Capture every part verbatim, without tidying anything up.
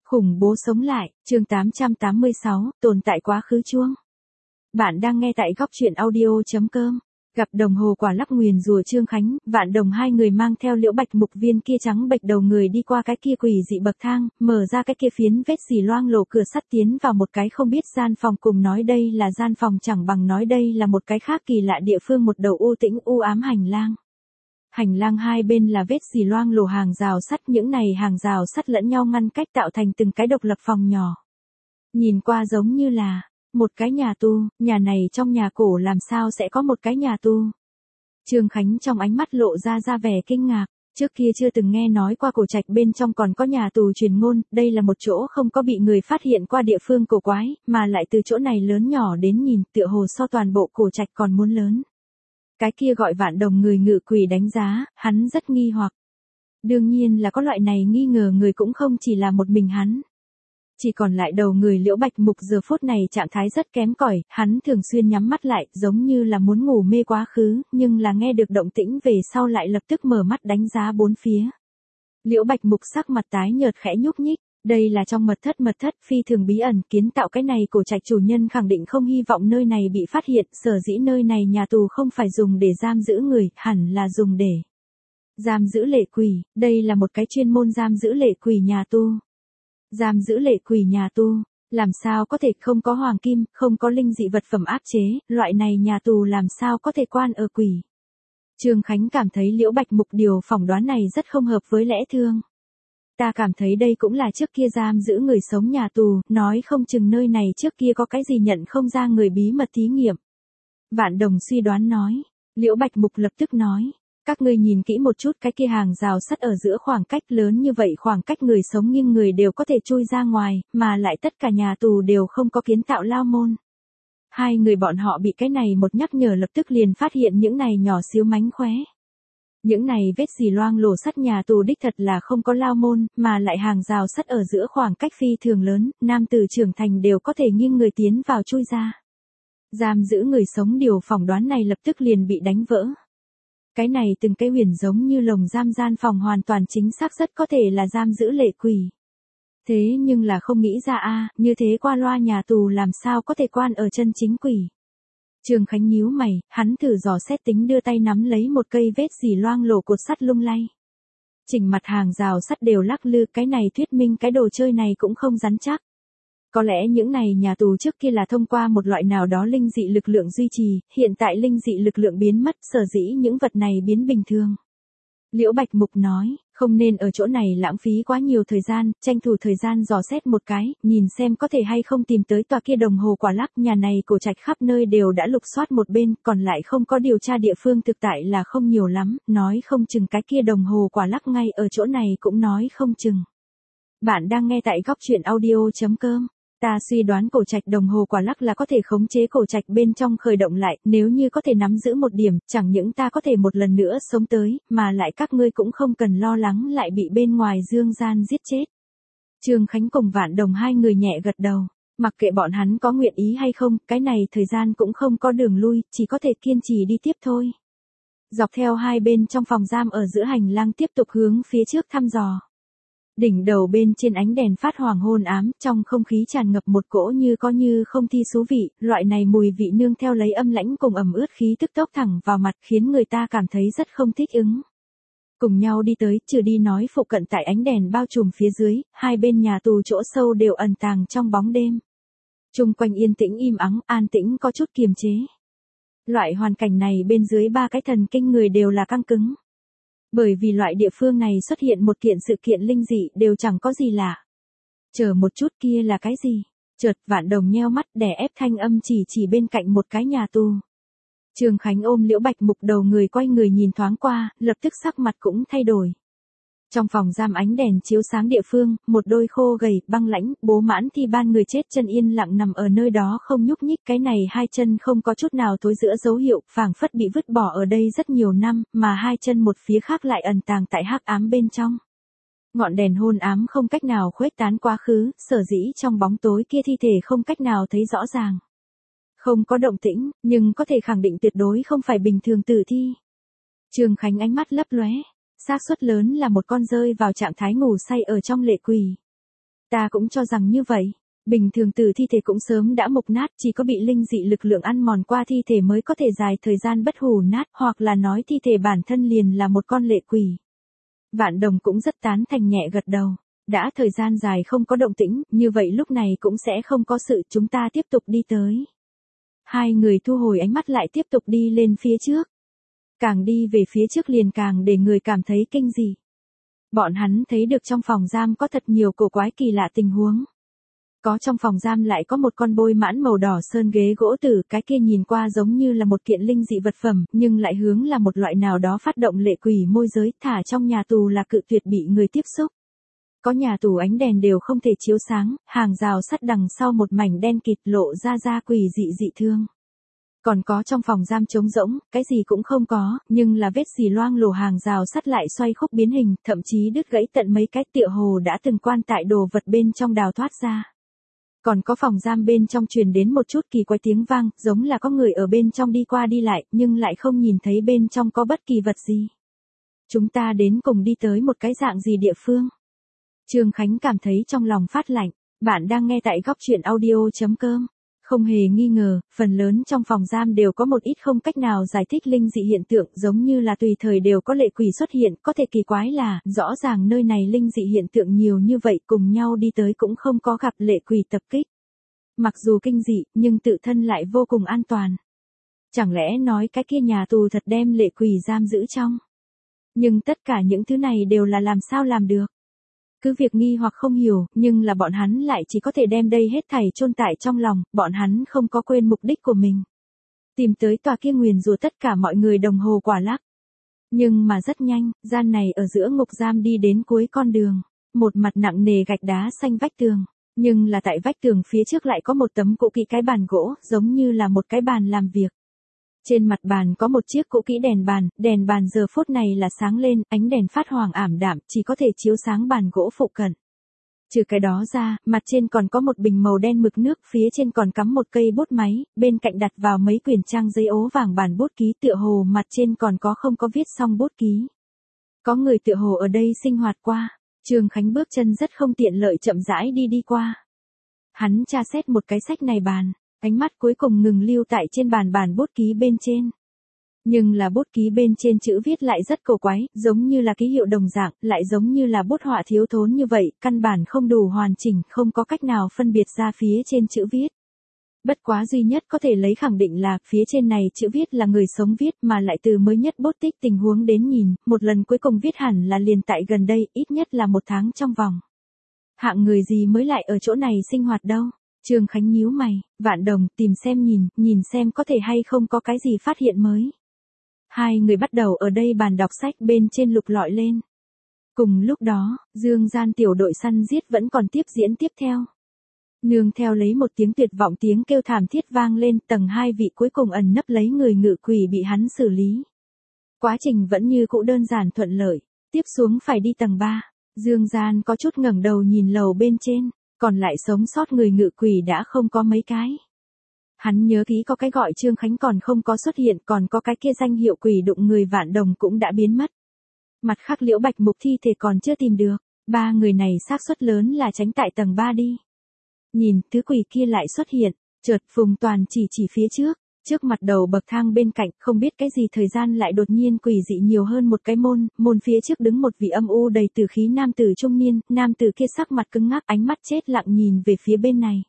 Khủng bố sống lại, chương tám trăm tám mươi sáu, tồn tại quá khứ chuông. Bạn đang nghe tại góc truyện audio.com. Gặp đồng hồ quả lắc nguyền rủa Trương Khánh, Vạn Đồng hai người mang theo Liễu Bạch Mục viên kia trắng bệch đầu người đi qua cái kia quỷ dị bậc thang, mở ra cái kia phiến vết xì loang lổ cửa sắt tiến vào một cái không biết gian phòng, cùng nói đây là gian phòng chẳng bằng nói đây là một cái khác kỳ lạ địa phương, một đầu u tĩnh u ám hành lang. Hành lang hai bên là vết xì loang lổ hàng rào sắt, những này hàng rào sắt lẫn nhau ngăn cách tạo thành từng cái độc lập phòng nhỏ. Nhìn qua giống như là một cái nhà tù, nhà này trong nhà cổ làm sao sẽ có một cái nhà tù? Trương Khánh trong ánh mắt lộ ra ra vẻ kinh ngạc, trước kia chưa từng nghe nói qua cổ trạch bên trong còn có nhà tù truyền ngôn, đây là một chỗ không có bị người phát hiện qua địa phương cổ quái, mà lại từ chỗ này lớn nhỏ đến nhìn tựa hồ so toàn bộ cổ trạch còn muốn lớn. Cái kia gọi Vạn Đồng người ngự quỷ đánh giá, hắn rất nghi hoặc. Đương nhiên là có loại này nghi ngờ người cũng không chỉ là một mình hắn. Chỉ còn lại đầu người Liễu Bạch Mục giờ phút này trạng thái rất kém cỏi, hắn thường xuyên nhắm mắt lại, giống như là muốn ngủ mê quá khứ, nhưng là nghe được động tĩnh về sau lại lập tức mở mắt đánh giá bốn phía. Liễu Bạch Mục sắc mặt tái nhợt khẽ nhúc nhích, đây là trong mật thất mật thất phi thường bí ẩn, kiến tạo cái này cổ trạch chủ nhân khẳng định không hy vọng nơi này bị phát hiện, sở dĩ nơi này nhà tù không phải dùng để giam giữ người, hẳn là dùng để giam giữ lệ quỷ, đây là một cái chuyên môn giam giữ lệ quỷ nhà tù. Giam giữ lệ quỷ nhà tù, làm sao có thể không có hoàng kim, không có linh dị vật phẩm áp chế, loại này nhà tù làm sao có thể quan ở quỷ. Trương Khánh cảm thấy Liễu Bạch Mục điều phỏng đoán này rất không hợp với lẽ thường. Ta cảm thấy đây cũng là trước kia giam giữ người sống nhà tù, nói không chừng nơi này trước kia có cái gì nhận không ra người bí mật thí nghiệm. Vạn Đồng suy đoán nói, Liễu Bạch Mục lập tức nói, các ngươi nhìn kỹ một chút cái kia hàng rào sắt ở giữa khoảng cách lớn như vậy, khoảng cách người sống nghiêng người đều có thể chui ra ngoài, mà lại tất cả nhà tù đều không có kiến tạo lao môn. Hai người bọn họ bị cái này một nhắc nhở lập tức liền phát hiện những này nhỏ xíu mánh khóe. Những này vết xì loang lổ sắt nhà tù đích thật là không có lao môn, mà lại hàng rào sắt ở giữa khoảng cách phi thường lớn, nam tử trưởng thành đều có thể nghiêng người tiến vào chui ra. Giam giữ người sống điều phỏng đoán này lập tức liền bị đánh vỡ. Cái này từng cái huyền giống như lồng giam gian phòng hoàn toàn chính xác rất có thể là giam giữ lệ quỷ. Thế nhưng là không nghĩ ra a, như thế qua loa nhà tù làm sao có thể quan ở chân chính quỷ. Trương Khánh nhíu mày, hắn thử dò xét tính đưa tay nắm lấy một cây vết xì loang lổ cột sắt lung lay. Chỉnh mặt hàng rào sắt đều lắc lư, cái này thuyết minh cái đồ chơi này cũng không rắn chắc. Có lẽ những này nhà tù trước kia là thông qua một loại nào đó linh dị lực lượng duy trì, hiện tại linh dị lực lượng biến mất, sở dĩ những vật này biến bình thường. Liễu Bạch Mục nói, không nên ở chỗ này lãng phí quá nhiều thời gian, tranh thủ thời gian dò xét một cái, nhìn xem có thể hay không tìm tới tòa kia đồng hồ quả lắc, nhà này cổ trạch khắp nơi đều đã lục soát một bên, còn lại không có điều tra địa phương thực tại là không nhiều lắm, nói không chừng cái kia đồng hồ quả lắc ngay ở chỗ này cũng nói không chừng. Bạn đang nghe tại góc truyện audio.com. Ta suy đoán cổ trạch đồng hồ quả lắc là có thể khống chế cổ trạch bên trong khởi động lại, nếu như có thể nắm giữ một điểm, chẳng những ta có thể một lần nữa sống tới, mà lại các ngươi cũng không cần lo lắng lại bị bên ngoài dương gian giết chết. Trương Khánh cùng Vạn Đồng hai người nhẹ gật đầu, mặc kệ bọn hắn có nguyện ý hay không, cái này thời gian cũng không có đường lui, chỉ có thể kiên trì đi tiếp thôi. Dọc theo hai bên trong phòng giam ở giữa hành lang tiếp tục hướng phía trước thăm dò. Đỉnh đầu bên trên ánh đèn phát hoàng hôn ám, trong không khí tràn ngập một cỗ như có như không thi xú vị, loại này mùi vị nương theo lấy âm lãnh cùng ẩm ướt khí tức tốc thẳng vào mặt khiến người ta cảm thấy rất không thích ứng. Cùng nhau đi tới, trừ đi nói phụ cận tại ánh đèn bao trùm phía dưới, hai bên nhà tù chỗ sâu đều ẩn tàng trong bóng đêm. Chung quanh yên tĩnh im ắng, an tĩnh có chút kiềm chế. Loại hoàn cảnh này bên dưới ba cái thần kinh người đều là căng cứng. Bởi vì loại địa phương này xuất hiện một kiện sự kiện linh dị đều chẳng có gì lạ. Chờ một chút, kia là cái gì? Chợt Vạn Đồng nheo mắt đè ép thanh âm chỉ chỉ bên cạnh một cái nhà tù. Trương Khánh ôm Liễu Bạch Mục đầu người quay người nhìn thoáng qua, lập tức sắc mặt cũng thay đổi. Trong phòng giam ánh đèn chiếu sáng địa phương, một đôi khô gầy, băng lãnh, bố mãn thi ban người chết chân yên lặng nằm ở nơi đó không nhúc nhích, cái này hai chân không có chút nào thối rữa dấu hiệu, phảng phất bị vứt bỏ ở đây rất nhiều năm, mà hai chân một phía khác lại ẩn tàng tại hắc ám bên trong. Ngọn đèn hôn ám không cách nào khuếch tán quá khứ, sở dĩ trong bóng tối kia thi thể không cách nào thấy rõ ràng. Không có động tĩnh, nhưng có thể khẳng định tuyệt đối không phải bình thường tử thi. Trương Khánh ánh mắt lấp lóe. Xác suất lớn là một con rơi vào trạng thái ngủ say ở trong lệ quỷ. Ta cũng cho rằng như vậy. Bình thường tử thi thể cũng sớm đã mục nát, chỉ có bị linh dị lực lượng ăn mòn qua thi thể mới có thể dài thời gian bất hủ nát, hoặc là nói thi thể bản thân liền là một con lệ quỷ. Vạn Đồng cũng rất tán thành nhẹ gật đầu. Đã thời gian dài không có động tĩnh, như vậy lúc này cũng sẽ không có sự, chúng ta tiếp tục đi tới. Hai người thu hồi ánh mắt lại tiếp tục đi lên phía trước. Càng đi về phía trước liền càng để người cảm thấy kinh dị. Bọn hắn thấy được trong phòng giam có thật nhiều cổ quái kỳ lạ tình huống. Có trong phòng giam lại có một con bôi mãn màu đỏ sơn ghế gỗ tử, cái kia nhìn qua giống như là một kiện linh dị vật phẩm, nhưng lại hướng là một loại nào đó phát động lệ quỷ môi giới, thả trong nhà tù là cự tuyệt bị người tiếp xúc. Có nhà tù ánh đèn đều không thể chiếu sáng, hàng rào sắt đằng sau một mảnh đen kịt lộ ra ra quỷ dị dị thương. Còn có trong phòng giam trống rỗng, cái gì cũng không có, nhưng là vết xì loang lổ hàng rào sắt lại xoay khúc biến hình, thậm chí đứt gãy tận mấy cái, tựa hồ đã từng quan tại đồ vật bên trong đào thoát ra. Còn có phòng giam bên trong truyền đến một chút kỳ quái tiếng vang, giống là có người ở bên trong đi qua đi lại, nhưng lại không nhìn thấy bên trong có bất kỳ vật gì. Chúng ta đến cùng đi tới một cái dạng gì địa phương? Trương Khánh cảm thấy trong lòng phát lạnh. Bạn đang nghe tại góc truyện audio chấm com. Không hề nghi ngờ, phần lớn trong phòng giam đều có một ít không cách nào giải thích linh dị hiện tượng, giống như là tùy thời đều có lệ quỷ xuất hiện. Có thể kỳ quái là, rõ ràng nơi này linh dị hiện tượng nhiều như vậy, cùng nhau đi tới cũng không có gặp lệ quỷ tập kích. Mặc dù kinh dị, nhưng tự thân lại vô cùng an toàn. Chẳng lẽ nói cái kia nhà tù thật đem lệ quỷ giam giữ trong? Nhưng tất cả những thứ này đều là làm sao làm được? Cứ việc nghi hoặc không hiểu, nhưng là bọn hắn lại chỉ có thể đem đây hết thảy chôn tại trong lòng, bọn hắn không có quên mục đích của mình. Tìm tới tòa kia nguyền rủa tất cả mọi người đồng hồ quả lắc. Nhưng mà rất nhanh, gian này ở giữa ngục giam đi đến cuối con đường. Một mặt nặng nề gạch đá xanh vách tường. Nhưng là tại vách tường phía trước lại có một tấm cũ kỹ cái bàn gỗ, giống như là một cái bàn làm việc. Trên mặt bàn có một chiếc cũ kỹ đèn bàn, đèn bàn giờ phút này là sáng lên, ánh đèn phát hoàng ảm đạm, chỉ có thể chiếu sáng bàn gỗ phụ cận. Trừ cái đó ra, mặt trên còn có một bình màu đen mực nước, phía trên còn cắm một cây bút máy, bên cạnh đặt vào mấy quyển trang giấy ố vàng bản bút ký, tựa hồ mặt trên còn có không có viết xong bút ký. Có người tựa hồ ở đây sinh hoạt qua. Trương Khánh bước chân rất không tiện lợi chậm rãi đi đi qua. Hắn tra xét một cái sách này bàn. Ánh mắt cuối cùng ngừng lưu tại trên bàn bản bút ký bên trên. Nhưng là bút ký bên trên chữ viết lại rất cổ quái, giống như là ký hiệu đồng dạng, lại giống như là bút họa thiếu thốn như vậy, căn bản không đủ hoàn chỉnh, không có cách nào phân biệt ra phía trên chữ viết. Bất quá duy nhất có thể lấy khẳng định là, phía trên này chữ viết là người sống viết mà lại từ mới nhất bút tích tình huống đến nhìn, một lần cuối cùng viết hẳn là liền tại gần đây, ít nhất là một tháng trong vòng. Hạng người gì mới lại ở chỗ này sinh hoạt đâu? Trương Khánh nhíu mày, Vạn Đồng, tìm xem nhìn, nhìn xem có thể hay không có cái gì phát hiện mới. Hai người bắt đầu ở đây bàn đọc sách bên trên lục lọi lên. Cùng lúc đó, Dương Gian tiểu đội săn giết vẫn còn tiếp diễn tiếp theo. Nương theo lấy một tiếng tuyệt vọng tiếng kêu thảm thiết vang lên, tầng hai vị cuối cùng ẩn nấp lấy người ngự quỷ bị hắn xử lý. Quá trình vẫn như cũ đơn giản thuận lợi, tiếp xuống phải đi tầng ba. Dương Gian có chút ngẩng đầu nhìn lầu bên trên. Còn lại sống sót người ngự quỷ đã không có mấy cái. Hắn nhớ kỹ có cái gọi Trương Khánh còn không có xuất hiện, còn có cái kia danh hiệu quỷ đụng người Vạn Đồng cũng đã biến mất. Mặt khác Liễu Bạch Mục thi thể còn chưa tìm được, ba người này xác suất lớn là tránh tại tầng ba đi. Nhìn, thứ quỷ kia lại xuất hiện, chợt Phùng Toàn chỉ chỉ phía trước. Trước mặt đầu bậc thang bên cạnh, không biết cái gì thời gian lại đột nhiên quỷ dị nhiều hơn một cái môn, môn phía trước đứng một vị âm u đầy tử khí nam tử trung niên, nam tử kia sắc mặt cứng ngắc, ánh mắt chết lặng nhìn về phía bên này.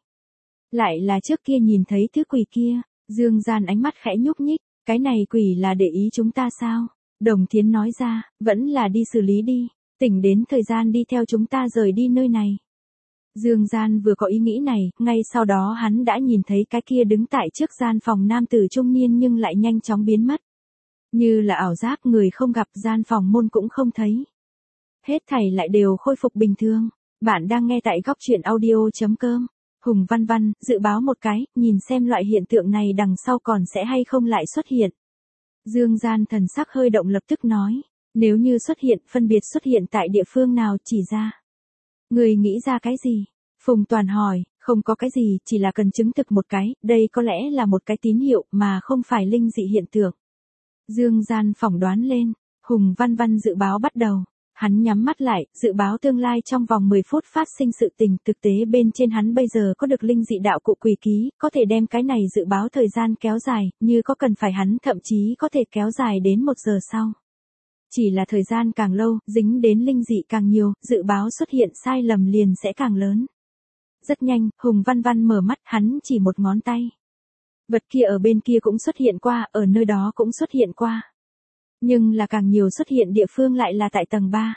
Lại là trước kia nhìn thấy thứ quỷ kia, Dương Gian ánh mắt khẽ nhúc nhích, cái này quỷ là để ý chúng ta sao? Đồng Thiến nói ra, vẫn là đi xử lý đi, tỉnh đến thời gian đi theo chúng ta rời đi nơi này. Dương Gian vừa có ý nghĩ này, ngay sau đó hắn đã nhìn thấy cái kia đứng tại trước gian phòng nam tử trung niên nhưng lại nhanh chóng biến mất. Như là ảo giác, người không gặp, gian phòng môn cũng không thấy. Hết thảy lại đều khôi phục bình thường. Bạn đang nghe tại góc truyện audio chấm com. Hùng Văn Văn, dự báo một cái, nhìn xem loại hiện tượng này đằng sau còn sẽ hay không lại xuất hiện. Dương Gian thần sắc hơi động lập tức nói, nếu như xuất hiện, phân biệt xuất hiện tại địa phương nào chỉ ra. Người nghĩ ra cái gì? Phùng Toàn hỏi, không có cái gì, chỉ là cần chứng thực một cái, đây có lẽ là một cái tín hiệu mà không phải linh dị hiện tượng. Dương Gian phỏng đoán lên, Hùng Văn Văn dự báo bắt đầu. Hắn nhắm mắt lại, dự báo tương lai trong vòng mười phút phát sinh sự tình, thực tế bên trên hắn bây giờ có được linh dị đạo cụ quỷ ký, có thể đem cái này dự báo thời gian kéo dài, như có cần phải hắn thậm chí có thể kéo dài đến một giờ sau. Chỉ là thời gian càng lâu, dính đến linh dị càng nhiều, dự báo xuất hiện sai lầm liền sẽ càng lớn. Rất nhanh, Hùng Văn Văn mở mắt, hắn chỉ một ngón tay. Vật kia ở bên kia cũng xuất hiện qua, ở nơi đó cũng xuất hiện qua. Nhưng là càng nhiều xuất hiện địa phương lại là tại tầng ba.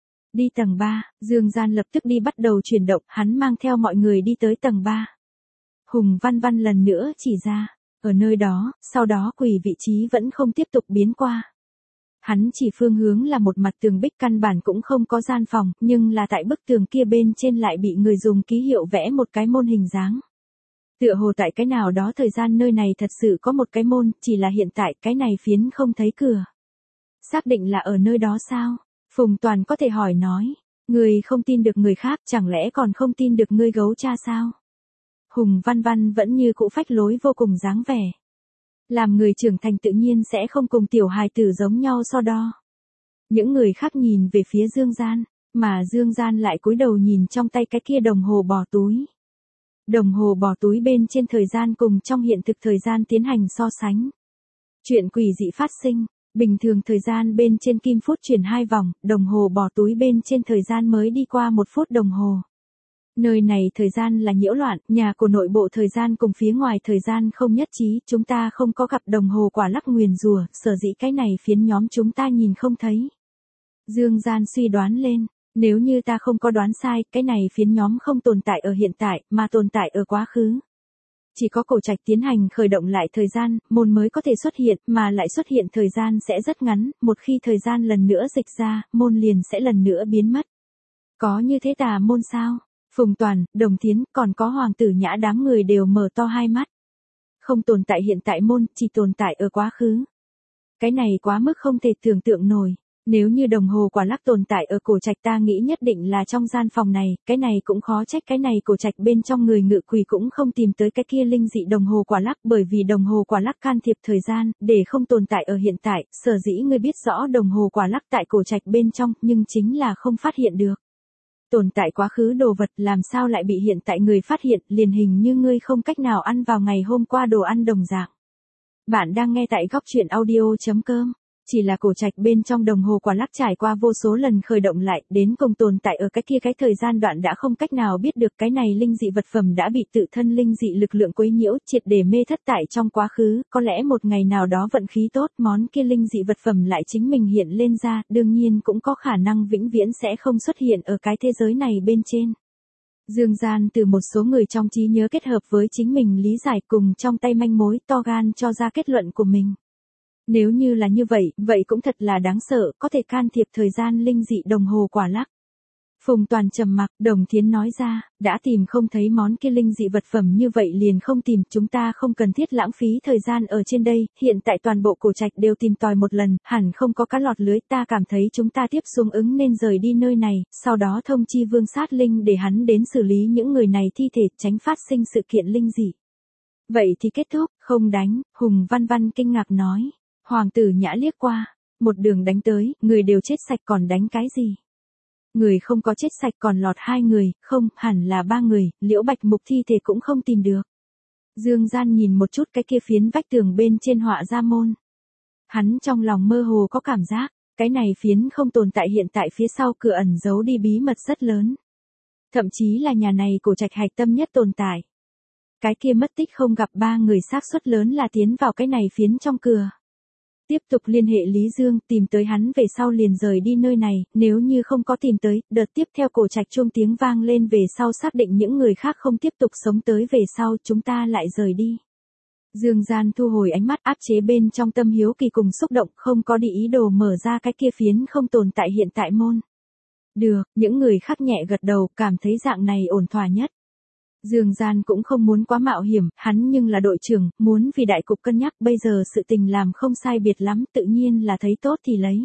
Đi tầng ba, Dương Gian lập tức đi bắt đầu chuyển động, hắn mang theo mọi người đi tới tầng ba. Hùng Văn Văn lần nữa chỉ ra, ở nơi đó, sau đó quỷ vị trí vẫn không tiếp tục biến qua. Hắn chỉ phương hướng là một mặt tường bích căn bản cũng không có gian phòng, nhưng là tại bức tường kia bên trên lại bị người dùng ký hiệu vẽ một cái môn hình dáng. Tựa hồ tại cái nào đó thời gian nơi này thật sự có một cái môn, chỉ là hiện tại cái này phiến không thấy cửa. Xác định là ở nơi đó sao? Phùng Toàn có thể hỏi nói. Người không tin được người khác, chẳng lẽ còn không tin được ngươi gấu cha sao? Hùng Văn Văn vẫn như cũ phách lối vô cùng dáng vẻ. Làm người trưởng thành tự nhiên sẽ không cùng tiểu hài tử giống nhau so đo. Những người khác nhìn về phía Dương Gian, mà Dương Gian lại cúi đầu nhìn trong tay cái kia đồng hồ bỏ túi. Đồng hồ bỏ túi bên trên thời gian cùng trong hiện thực thời gian tiến hành so sánh. Chuyện quỷ dị phát sinh, bình thường thời gian bên trên kim phút chuyển hai vòng, đồng hồ bỏ túi bên trên thời gian mới đi qua một phút đồng hồ. Nơi này thời gian là nhiễu loạn, nhà của nội bộ thời gian cùng phía ngoài thời gian không nhất trí, chúng ta không có gặp đồng hồ quả lắc nguyền rủa, sở dĩ cái này phiến nhóm chúng ta nhìn không thấy. Dương Gian suy đoán lên, nếu như ta không có đoán sai, cái này phiến nhóm không tồn tại ở hiện tại, mà tồn tại ở quá khứ. Chỉ có cổ trạch tiến hành khởi động lại thời gian, môn mới có thể xuất hiện, mà lại xuất hiện thời gian sẽ rất ngắn, một khi thời gian lần nữa dịch ra, môn liền sẽ lần nữa biến mất. Có như thế tà môn sao? Phùng Toàn, Đồng Thiến, còn có Hoàng Tử Nhã đám người đều mở to hai mắt. Không tồn tại hiện tại môn, chỉ tồn tại ở quá khứ. Cái này quá mức không thể tưởng tượng nổi. Nếu như đồng hồ quả lắc tồn tại ở cổ trạch ta nghĩ nhất định là trong gian phòng này, cái này cũng khó trách cái này cổ trạch bên trong người ngự quỷ cũng không tìm tới cái kia linh dị đồng hồ quả lắc, bởi vì đồng hồ quả lắc can thiệp thời gian, để không tồn tại ở hiện tại, sở dĩ ngươi biết rõ đồng hồ quả lắc tại cổ trạch bên trong, nhưng chính là không phát hiện được. Tồn tại quá khứ đồ vật làm sao lại bị hiện tại người phát hiện, liền hình như ngươi không cách nào ăn vào ngày hôm qua đồ ăn đồng dạng. Bạn đang nghe tại góc truyện audio chấm com. Chỉ là cổ trạch bên trong đồng hồ quả lắc trải qua vô số lần khởi động lại, đến cùng tồn tại ở cái kia cái thời gian đoạn đã không cách nào biết được cái này linh dị vật phẩm đã bị tự thân linh dị lực lượng quấy nhiễu, triệt để mê thất tại trong quá khứ, có lẽ một ngày nào đó vận khí tốt, món kia linh dị vật phẩm lại chính mình hiện lên ra, đương nhiên cũng có khả năng vĩnh viễn sẽ không xuất hiện ở cái thế giới này bên trên. Dương Gian từ một số người trong trí nhớ kết hợp với chính mình lý giải cùng trong tay manh mối to gan cho ra kết luận của mình. Nếu như là như vậy, vậy cũng thật là đáng sợ, có thể can thiệp thời gian linh dị đồng hồ quả lắc. Phùng Toàn trầm mặc, Đồng Thiến nói ra, đã tìm không thấy món kia linh dị vật phẩm như vậy liền không tìm, chúng ta không cần thiết lãng phí thời gian ở trên đây, hiện tại toàn bộ cổ trạch đều tìm tòi một lần, hẳn không có cá lọt lưới, ta cảm thấy chúng ta tiếp xuống ứng nên rời đi nơi này, sau đó thông chi Vương Sát Linh để hắn đến xử lý những người này thi thể, tránh phát sinh sự kiện linh dị. Vậy thì kết thúc, không đánh, Hùng Văn Văn kinh ngạc nói. Hoàng Tử Nhã liếc qua, một đường đánh tới, người đều chết sạch còn đánh cái gì? Người không có chết sạch còn lọt hai người, không, hẳn là ba người, Liễu Bạch Mục thi thể cũng không tìm được. Dương Gian nhìn một chút cái kia phiến vách tường bên trên họa ra môn. Hắn trong lòng mơ hồ có cảm giác, cái này phiến không tồn tại hiện tại phía sau cửa ẩn giấu đi bí mật rất lớn. Thậm chí là nhà này cổ trạch hạch tâm nhất tồn tại. Cái kia mất tích không gặp ba người xác suất lớn là tiến vào cái này phiến trong cửa. Tiếp tục liên hệ Lý Dương, tìm tới hắn về sau liền rời đi nơi này, nếu như không có tìm tới, đợt tiếp theo cổ trạch chuông tiếng vang lên về sau xác định những người khác không tiếp tục sống tới về sau chúng ta lại rời đi. Dương Gian thu hồi ánh mắt áp chế bên trong tâm hiếu kỳ cùng xúc động, không có đi ý đồ mở ra cái kia phiến không tồn tại hiện tại môn. Được, những người khác nhẹ gật đầu, cảm thấy dạng này ổn thỏa nhất. Dương Gian cũng không muốn quá mạo hiểm, hắn nhưng là đội trưởng, muốn vì đại cục cân nhắc, bây giờ sự tình làm không sai biệt lắm, tự nhiên là thấy tốt thì lấy.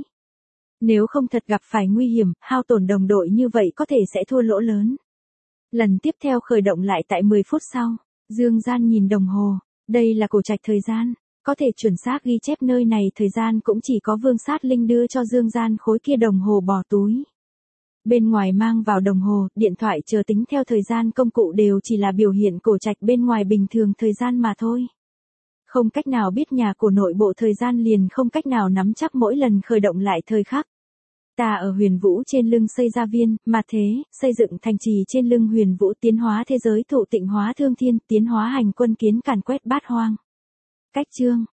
Nếu không thật gặp phải nguy hiểm, hao tổn đồng đội như vậy có thể sẽ thua lỗ lớn. Lần tiếp theo khởi động lại tại mười phút sau, Dương Gian nhìn đồng hồ, đây là cổ trạch thời gian, Có thể chuẩn xác ghi chép nơi này thời gian cũng chỉ có Vương Sát Linh đưa cho Dương Gian khối kia đồng hồ bỏ túi. Bên ngoài mang vào đồng hồ, điện thoại chờ tính theo thời gian công cụ đều chỉ là biểu hiện cổ trạch bên ngoài bình thường thời gian mà thôi. Không cách nào biết nhà của nội bộ thời gian liền không cách nào nắm chắc mỗi lần khởi động lại thời khắc. Ta ở Huyền Vũ trên lưng xây gia viên, mà thế, xây dựng thành trì trên lưng Huyền Vũ tiến hóa thế giới thụ tịnh hóa thương thiên, tiến hóa hành quân kiến càn quét bát hoang. Cách chương